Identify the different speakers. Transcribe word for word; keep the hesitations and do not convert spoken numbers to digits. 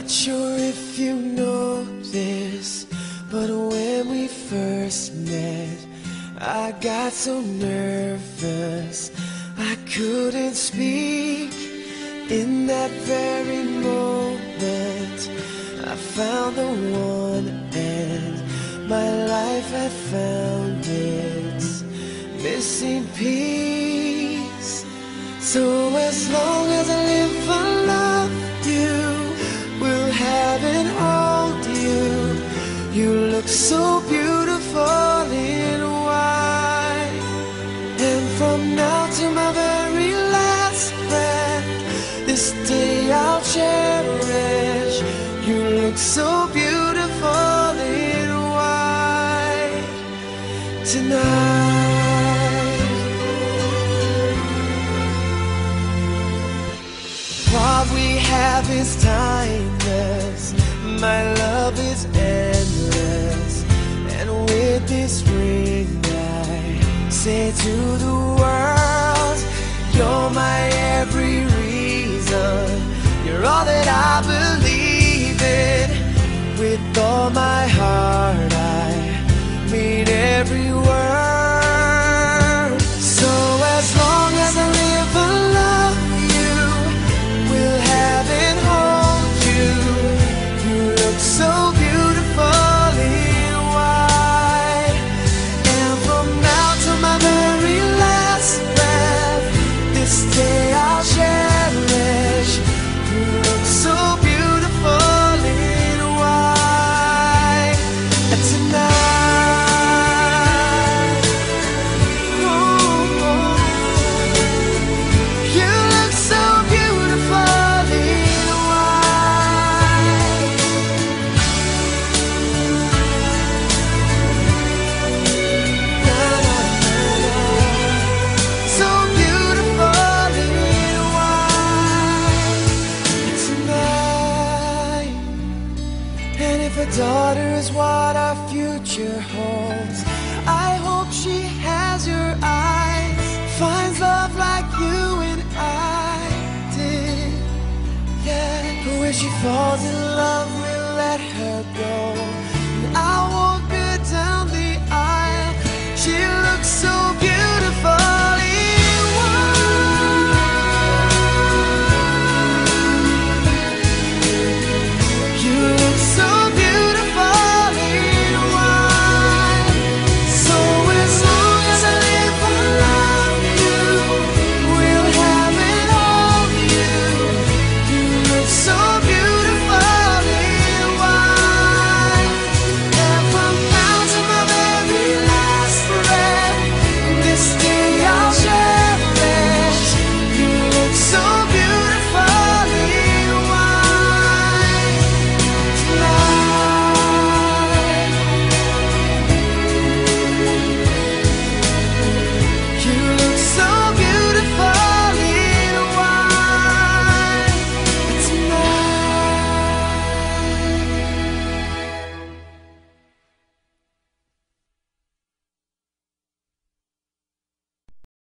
Speaker 1: Not sure if you know this, but when we first met, I got so nervous I couldn't speak. In that very moment, I found the one, and my life had found its missing piece. So as long as I live, I love you, will have and hold you. You look so beautiful in white, and from now to my very last breath, this day I'll cherish. You look so beautiful in white tonight. What we have is timeless, my love is endless, and with this ring I say to the world, you're my every reason, you're all that I believe in. With all my heart I mean every word. So as long as I live, I love you, will have and hold you. You look so beautiful in white, and from now to my very last breath, this day I'll cherish. You look so beautiful in white tonight. Oh, oh. You look so beautiful in white. Na, na, na, na. So beautiful in white tonight. And if a daughter is what our future holds, I hope she has your eyes, finds love like you and I did. Yeah, but when she falls in love, we'll let her go.